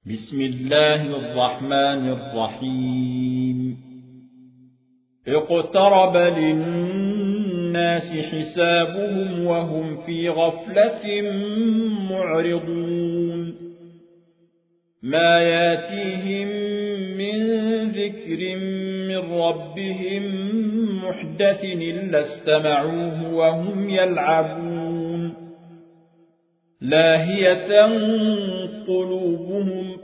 بسم الله الرحمن الرحيم اقترب للناس حسابهم وهم في غفلة معرضون ما ياتيهم من ذكر من ربهم محدث إلا استمعوه وهم يلعبون لاهية قلوبهم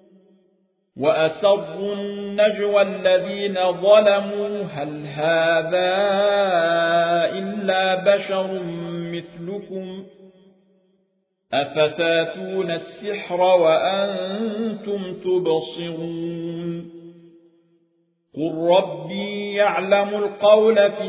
وأسروا النجوى الذين ظلموا هل هذا إلا بشر مثلكم أفتاتون السحر وأنتم تبصرون قل ربي يعلم القول في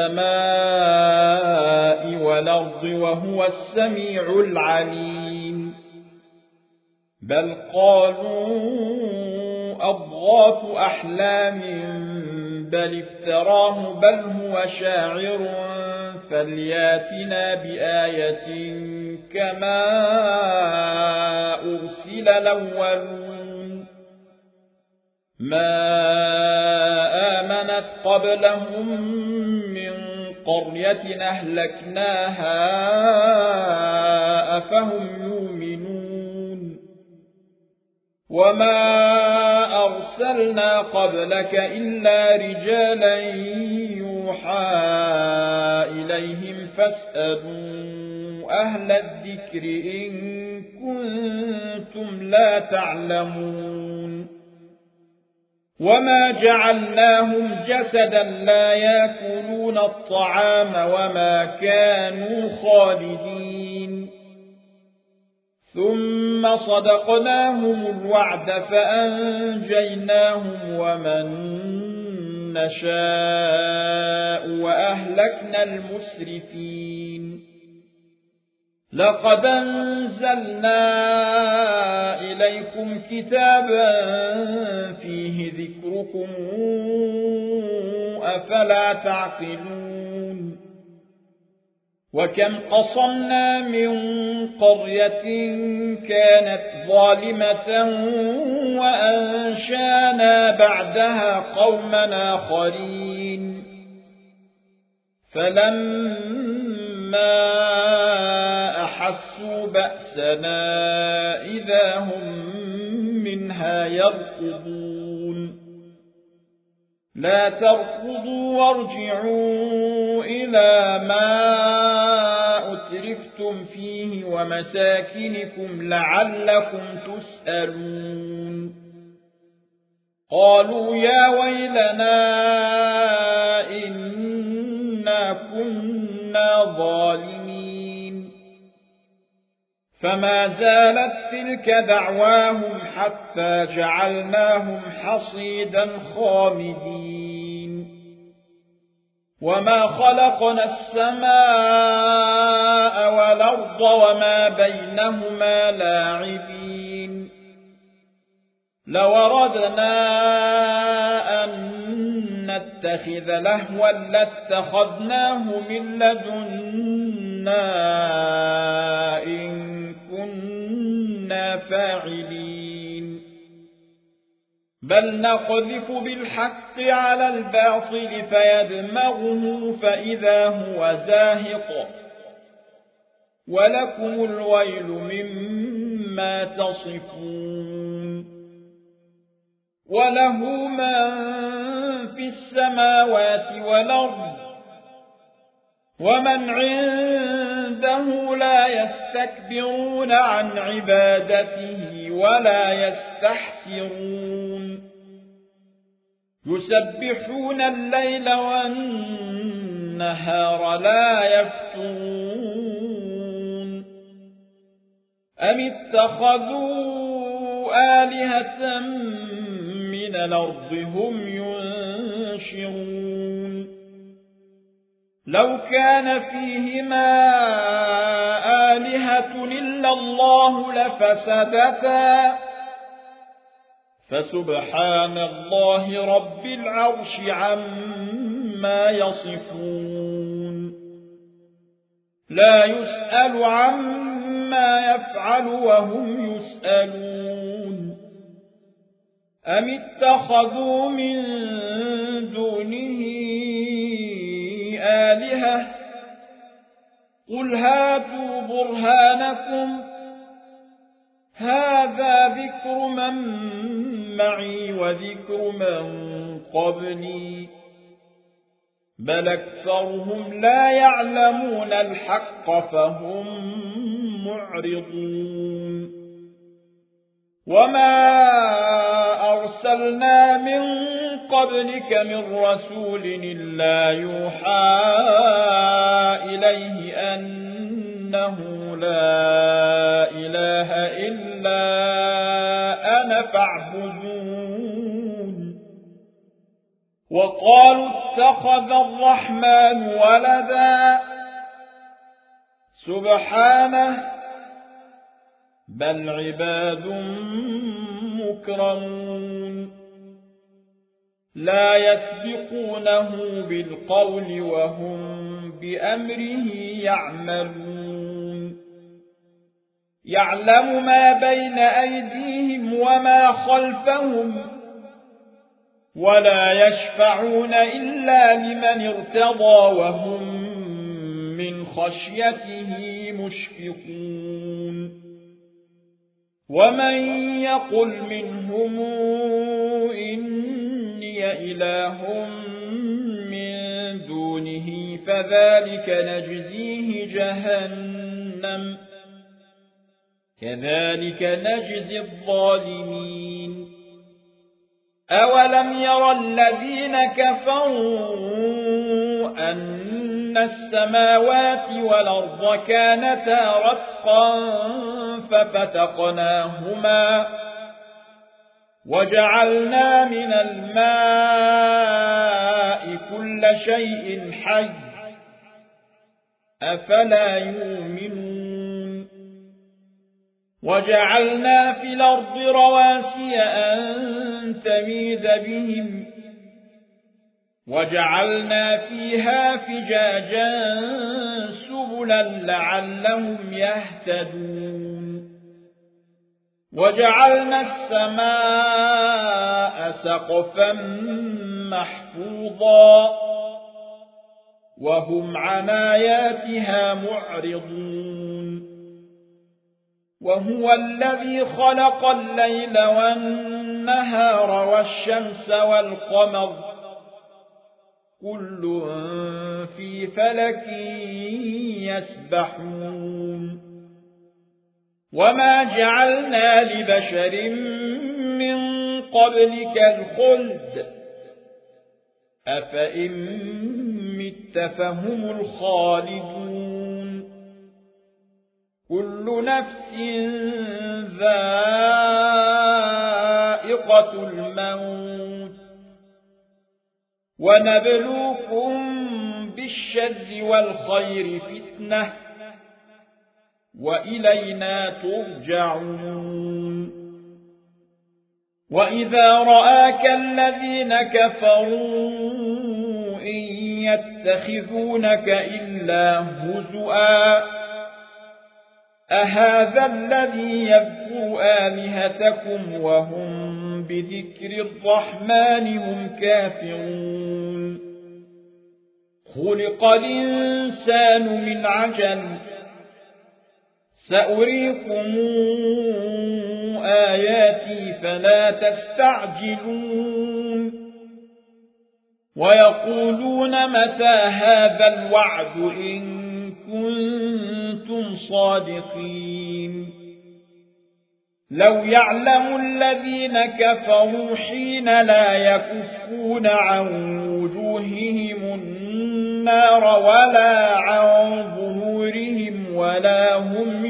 السماء والأرض وهو السميع العليم بل قالوا أضغاث أحلام بل افتراه بل هو شاعر فلياتنا بآية كما أرسل الأولون ما آمنت قبلهم من قرية أهلكناها أفهم يؤمنون وما أرسلنا قبلك إلا رجالا يوحى إليهم فاسألوا أهل الذكر إن كنتم لا تعلمون وما جعلناهم جسدا لا يأكلون الطعام وما كانوا خالدين ثم صدقناهم الوعد فأنجيناهم ومن نشاء وأهلكنا المسرفين لقد أنزلنا إليكم كتابا فيه ذكركم أفلا تعقلون وكم قصمنا من قرية كانت ظالمة وأنشانا بعدها قوما آخرين فلما أحسوا بأسنا إذا هم منها يركضون لا تركضوا وارجعوا إلى ما أترفتم فيه ومساكنكم لعلكم تسألون قالوا يا ويلنا إنا كنا ظالمين فما زالت تلك دعواهم حتى جعلناهم حصيدا خامدين وما خلقنا السماء والأرض وما بينهما لاعبين لو أردنا أن نتخذ لهوا لاتخذناه من لدنا إن كنا فاعلين بل نقذف بالحق على الباطل فيدمغه فإذا هو زاهق ولكم الويل مما تصفون وله من في السماوات والأرض ومن عنده لا يستكبرون عن عبادته ولا يستحسرون يسبحون الليل والنهار لا يفترون أم اتخذوا آلهة من الأرض هم ينشرون لو كان فيهما آلهة إلا الله لفسدتا فسبحان الله رب العرش عما يصفون لا يسأل عما يفعل وهم يسألون أم اتخذوا من دونه آلهة قل هاتوا برهانكم هذا ذكر من معي وذكر من قبلي بل أكثرهم لا يعلمون الحق فهم معرضون وما أرسلنا من قبلك من رسول إلا يوحى إليه أنه لا إله إلا أنا فاعبدون وقالوا اتخذ الرحمن ولدا سبحانه بل عباد مكرمون لا يسبقونه بالقول وهم بأمره يعملون يعلم ما بين أيديهم وما خلفهم ولا يشفعون إلا لمن ارتضى وهم من خشيته مشفقون ومن يقل منهم إني إله من دونه فذلك نجزيه جهنم كذلك نجزي الظالمين أولم يرى الذين كفروا أن السماوات والأرض كانتا رتقا ففتقناهما وجعلنا من الماء كل شيء حي أفلا يؤمنون وجعلنا في الأرض رواسي أن تميد بهم وجعلنا فيها فجاجا سبلا لعلهم يهتدون وجعلنا السماء سقفا محفوظا وهم عن آياتها معرضون وهو الذي خلق الليل والنهار والشمس والقمر كل في فلك يسبحون وما جعلنا لبشر من قبلك الخلد أفإن مت فهم الخالدون كل نفس ذائقة الموت ونبلوكم بالشر والخير فتنة وإلينا ترجعون وإذا رآك الذين كفروا إن يتخذونك إلا هزؤا أهذا الذي يذكر آلهتكم وهم بذكر الرحمن هم كافرون خلق الإنسان من عجل سأريكم آياتي فلا تستعجلون ويقولون متى هذا الوعد إن كنتم صادقين لو يعلم الذين كفروا حين لا يكفون عن وجوههم النار ولا عن ظهورهم ولا هم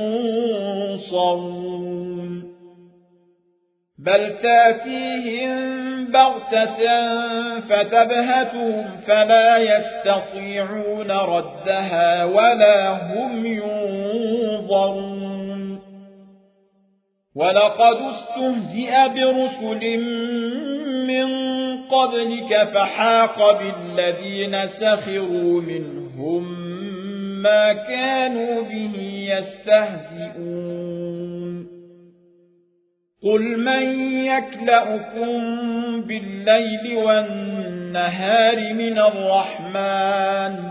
ينصرون بل تأتيهم بغتة فتبهتهم فلا يستطيعون ردها ولا هم ينظرون ولقد استهزئ برسل من قبلك فحاق بالذين سخروا منهم ما كانوا به يستهزئون قل من يكلؤكم بالليل والنهار من الرحمن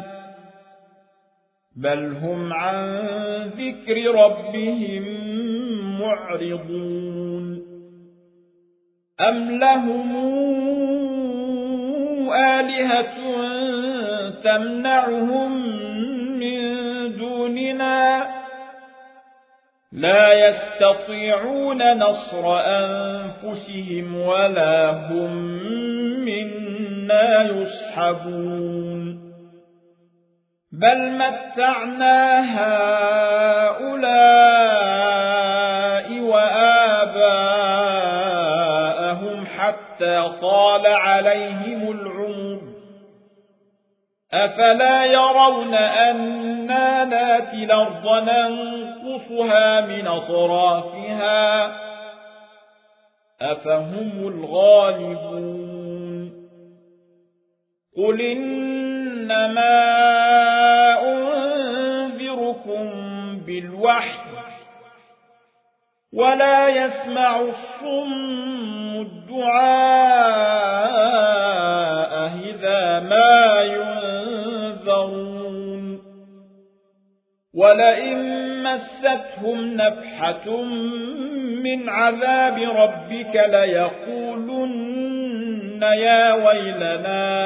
بل هم عن ذكر ربهم معرضون أم لهم آلهة تمنعهم من دوننا لا يستطيعون نصر أنفسهم ولا هم منا يصحبون بل متعنا هؤلاء وآباءهم حتى طال عليهم العمر أفلا يرون أنا ناتي الأرض ننقصها من أطرافها أفهم الغالبون قل إنما أنذركم بالوحي ولا يسمع الصم الدعاء إذا ما ينذرون ولئن مستهم نفحة من عذاب ربك ليقولن يا ويلنا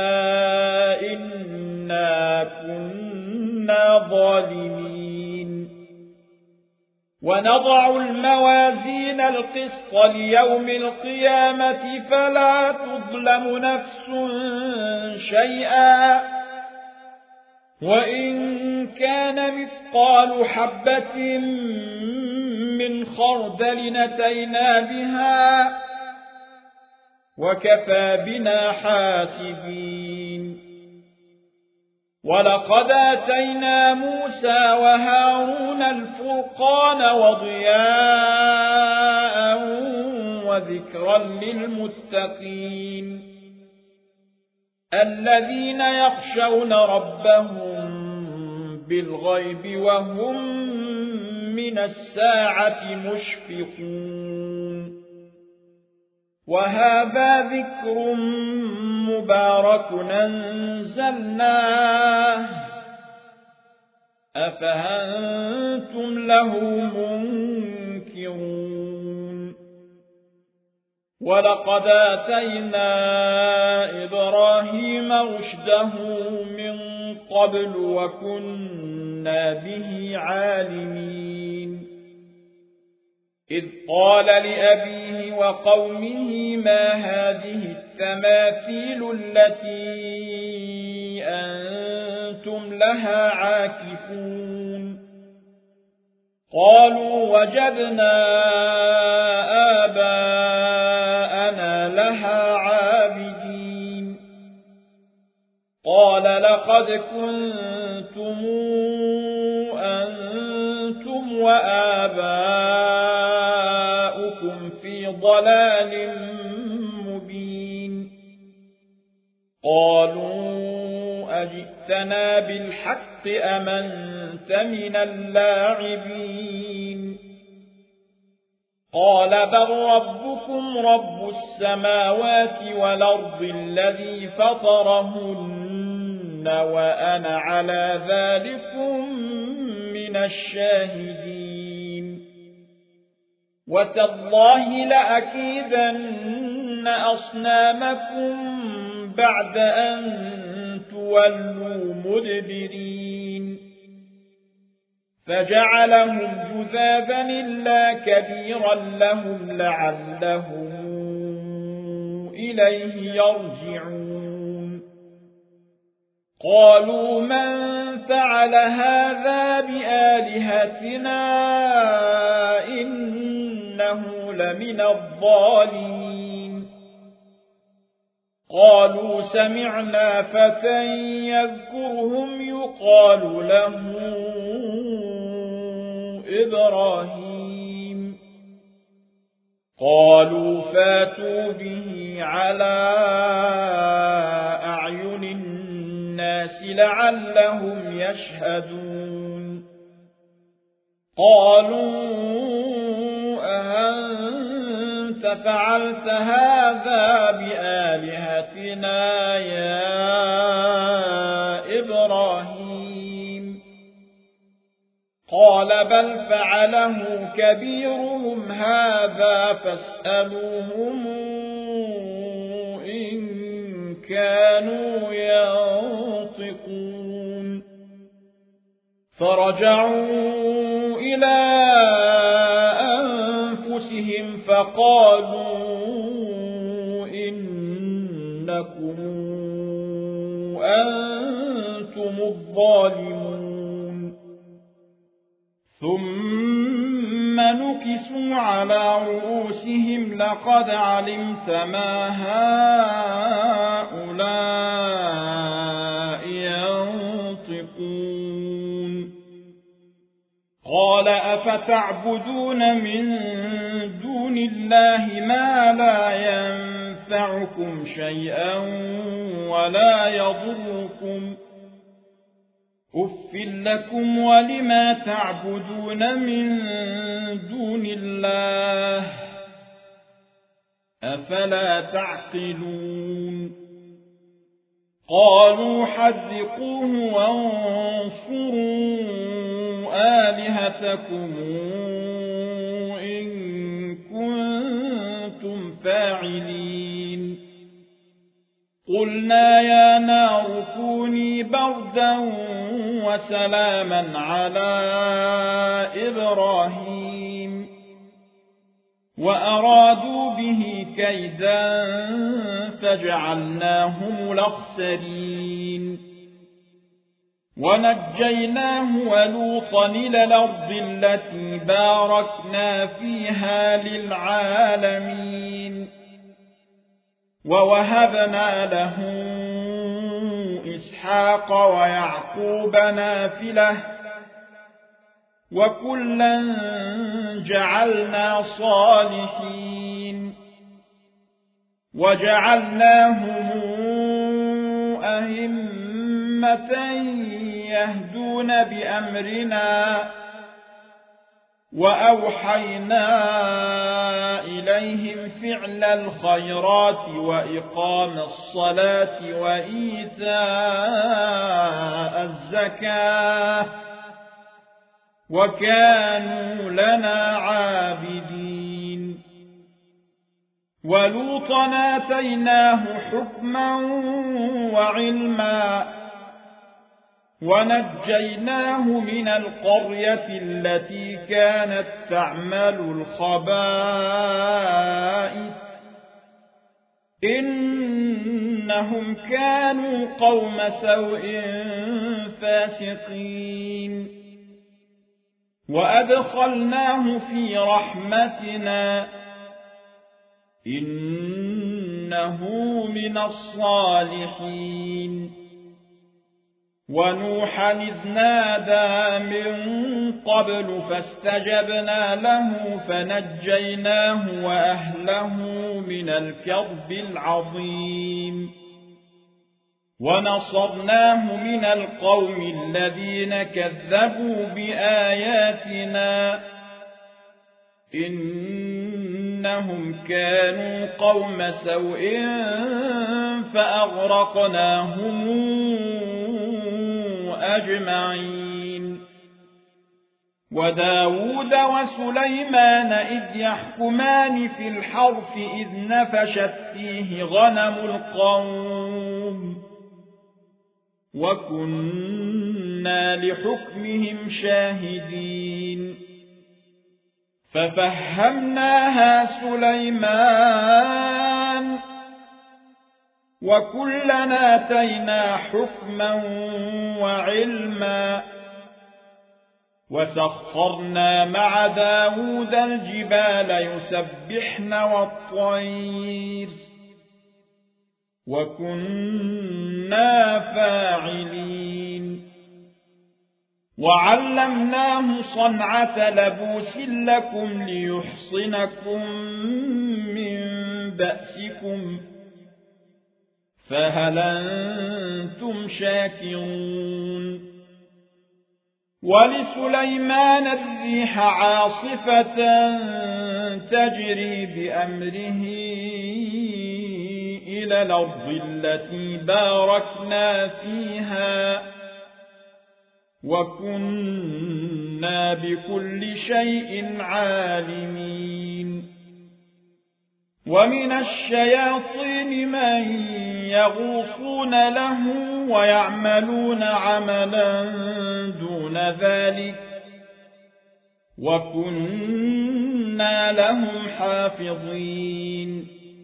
إنا كنا ظالمين ونضع الموازين القسط ليوم القيامة فلا تظلم نفس شيئا وإن كان مثقال حبة من خردل أتينا بها وكفى بنا حاسبين ولقد آتينا موسى وهارون الفرقان وضياء وذكرا للمتقين الذين يخشون ربهم بالغيب وهم من الساعة مشفقون وهذا ذكر مبارك أنزلناه أفأنتم له منكرون ولقد آتينا إبراهيم رشده من قبل وكنا به عالمين إذ قال لأبيه وقومه ما هذه التماثيل التي أنتم لها عاكفون قالوا وجدنا آباءنا لها عابدين قال لقد كنتم أنتم وآباؤكم في ضلال مبين قالوا أجئتنا بالحق أم أنت من اللاعبين قال بل ربكم رب السماوات والأرض الذي فطرهن وأنا على ذلكم من الشاهدين وتالله لأكيدن أصنامكم بعد أن تولوا مدبرين فجعلهم جذاذا إلا كبيرا لهم لعلهم إليه يرجعون قالوا من فعل هذا بآلهتنا إنه لمن الظالمين قالوا سمعنا فتى يذكرهم يقال له إبراهيم قالوا فاتوا به على أعين الناس لعلهم يشهدون قالوا أأنتم فعلت هذا بآلهتنا يا إبراهيم؟ قال بل فعله كبيرهم هذا فاسألوهم إن كانوا ينطقون. فرجعوا إلى أنفسهم فقالوا إنكم أنتم الظالمون. ثم نكسوا على رؤوسهم لقد علمت ما هؤلاء ينطقون. قال أفتعبدون من دون الله ما لا ينفعكم شيئا ولا يضركم؟ أف لكم ولما تعبدون من دون الله أفلا تعقلون؟ قالوا حرقوه وانصروا آلهتكم إن كنتم فاعلين. قلنا يا نار كوني بردا وسلاما على إبراهيم وأرادوا به كيدا فجعلناهم الأخسرين. ونجيناه ولوطا إلى الأرض التي باركنا فيها للعالمين. ووهبنا له إسحاق ويعقوب نافلة وكلا جعلنا صالحين. وجعلناهم أئمة يهدون بأمرنا وأوحينا إليهم فعل الخيرات وإقام الصلاة وإيتاء الزكاة وكانوا لنا عابدين. ولوطا آتيناه حكما وعلما ونجيناه من القرية التي كانت تعمل الخبائث إنهم كانوا قوم سوء فاسقين. وأدخلناه في رحمتنا إنه من الصالحين. ونوحا إذ نادى من قبل فاستجبنا له فنجيناه وأهله من الكرب العظيم. ونصرناه من القوم الذين كذبوا بآياتنا إنهم كانوا قوم سوء فأغرقناهم أجمعين. وداود وسليمان إذ يحكمان في الحرث إذ نفشت فيه غنم القوم وكنا لحكمهم شاهدين. ففهمناها سليمان وكلنا آتينا حكما وعلما. وسخرنا مع داود الجبال يسبحن والطير وكنا فاعلين. وعلمناه صنعة لبوس لكم ليحصنكم من بأسكم فهل أنتم شاكرون؟ ولسليمان الريح عاصفة تجري بأمره إلى الأرض التي باركنا فيها وكنا بكل شيء عالمين ومن الشياطين من يغوصون له ويعملون عملا دون ذلك وكنا لهم حافظين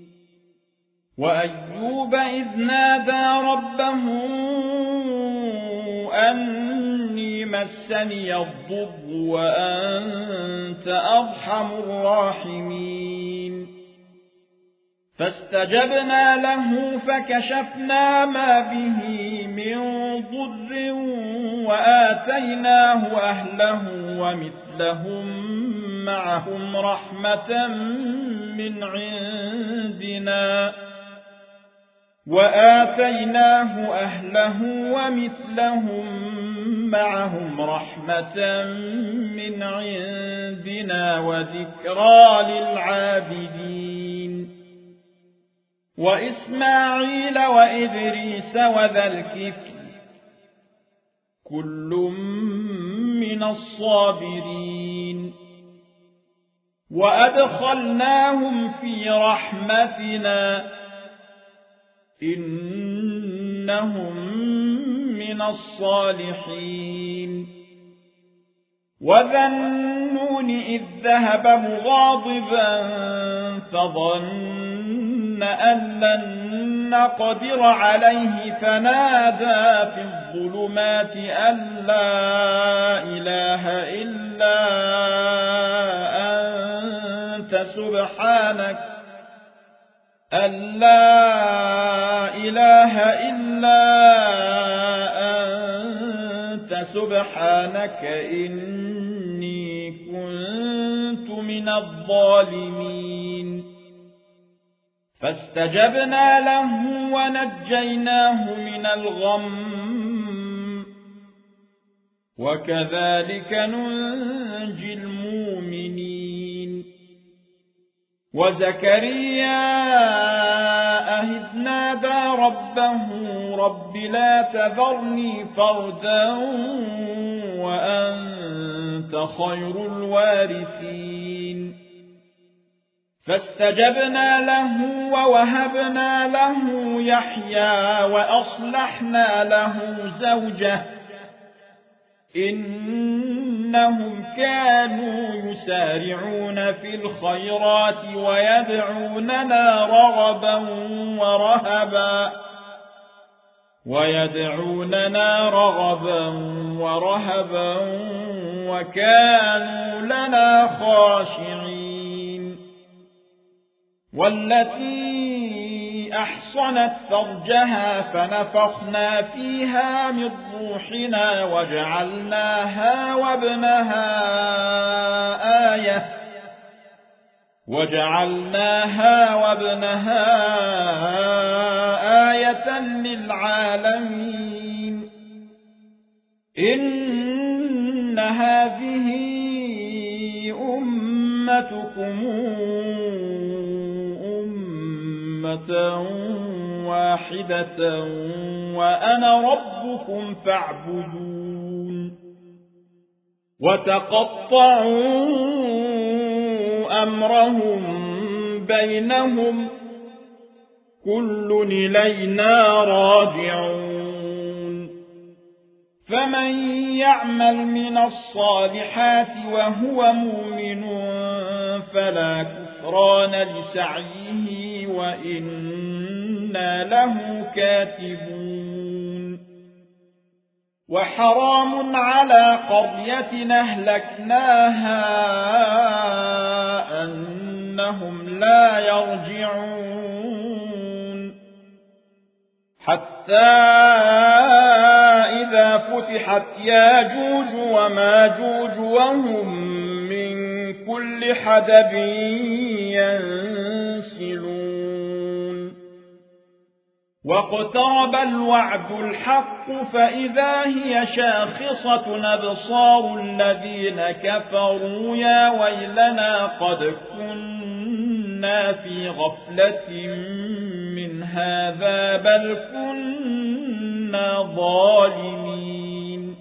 وأيوب إذ نادى ربه أني مسني الضر وأنت أرحم الراحمين فاستجبنا له فكشفنا ما به من ضر وآتيناه أهله ومثلهم معهم رحمة من عندنا وذكرى للعابدين وإسماعيل وإدريس وذا الكفل كل من الصابرين وأدخلناهم في رحمتنا إنهم من الصالحين وذا النون إذ ذهب مغاضبا فظن أن لن نقدر عليه فنادى في الظلمات أن لا إله إلا أنت سبحانك إني كنت من الظالمين فاستجبنا له ونجيناه من الغم وكذلك ننجي المؤمنين وزكريا إذ نادى ربه رب لا تذرني فردا وأنت خير الوارثين فاستجبنا له ووهبنا له يحيى وأصلحنا له زوجه إنهم كانوا يسارعون في الخيرات ويدعوننا رغبا ورهبا وكانوا لنا خاشعين والتي أحصنت فرجها فنفخنا فيها من روحنا وجعلناها وابنها آية للعالمين إن هذه أمتكم أمة واحدة وأنا ربكم فاعبدون وتقطعوا أمرهم بينهم كل إلينا راجعون فمن يعمل من الصالحات وهو مؤمن فلا كفران لسعيه وإنا له كاتبون وحرام على قرية أهلكناها أنهم لا يرجعون حتى إذا فتحت ياجوج وماجوج وهم من كل حدب ينسلون واقترب الوعد الحق فإذا هي شاخصة أبصار الذين كفروا يا ويلنا قد كنا في غفلة من هذا بل كنا ظالمين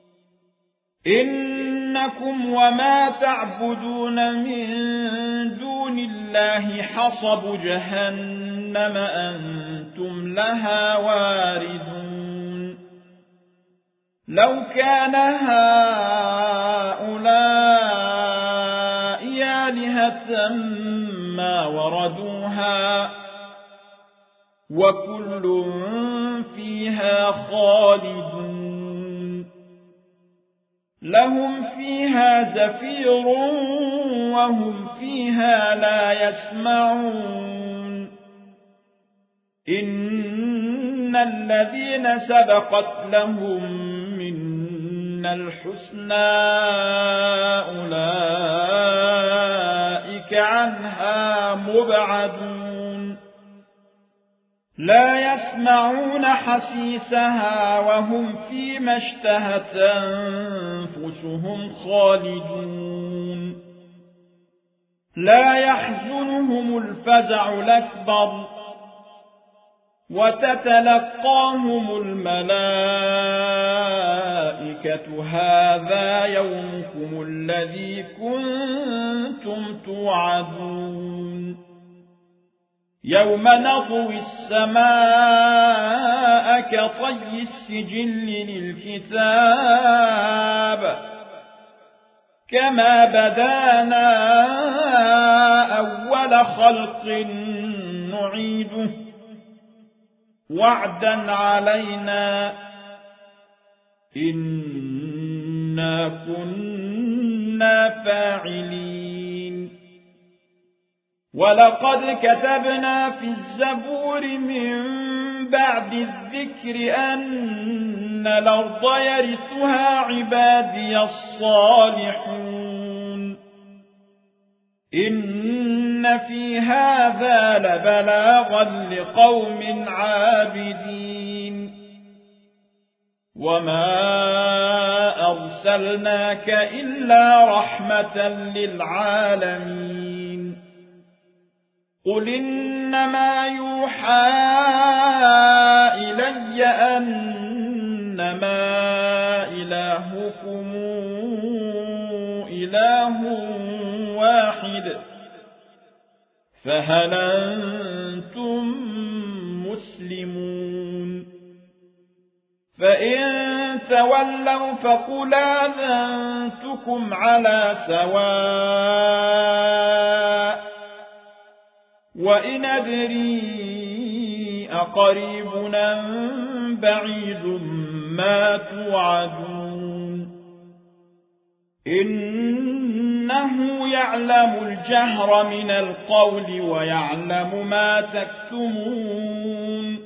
إنكم وما تعبدون من دون الله حصب جهنم أنتم لها واردون لو كان هؤلاء آلهة ما وردوها وكل فيها خالدون لهم فيها زفير وهم فيها لا يسمعون إن الذين سبقت لهم منا الحسنى أولئك عنها مبعدون لا يسمعون حسيسها وهم فيما اشتهت أنفسهم خالدون لا يحزنهم الفزع الأكبر وتتلقاهم الملائكة هذا يومكم الذي كنتم توعدون يوم نطوي السماء كطي السجل للكتاب كما بدانا أول خلق نعيده وعدا علينا إنا كنا فاعلين ولقد كتبنا في الزبور من بعد الذكر أن الأرض يرثها عبادي الصالحون إن في هذا لبلاغا لقوم عابدين وما أرسلناك إلا رحمة للعالمين قل إنما يوحى إلي أنما إلهكم إله واحد فهل أنتم مسلمون فإن تولوا فقل آذنتكم على سواء وإن أدري أقريب أم بعيد ما توعدون إنه يعلم الجهر من القول ويعلم ما تكتمون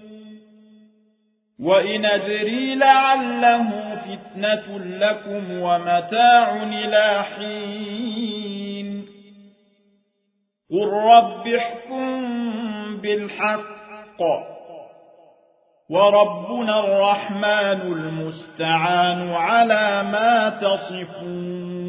وإن أدري لعله فتنة لكم ومتاع إلى حين قل رب احكم بالحق وربنا الرحمن المستعان على ما تصفون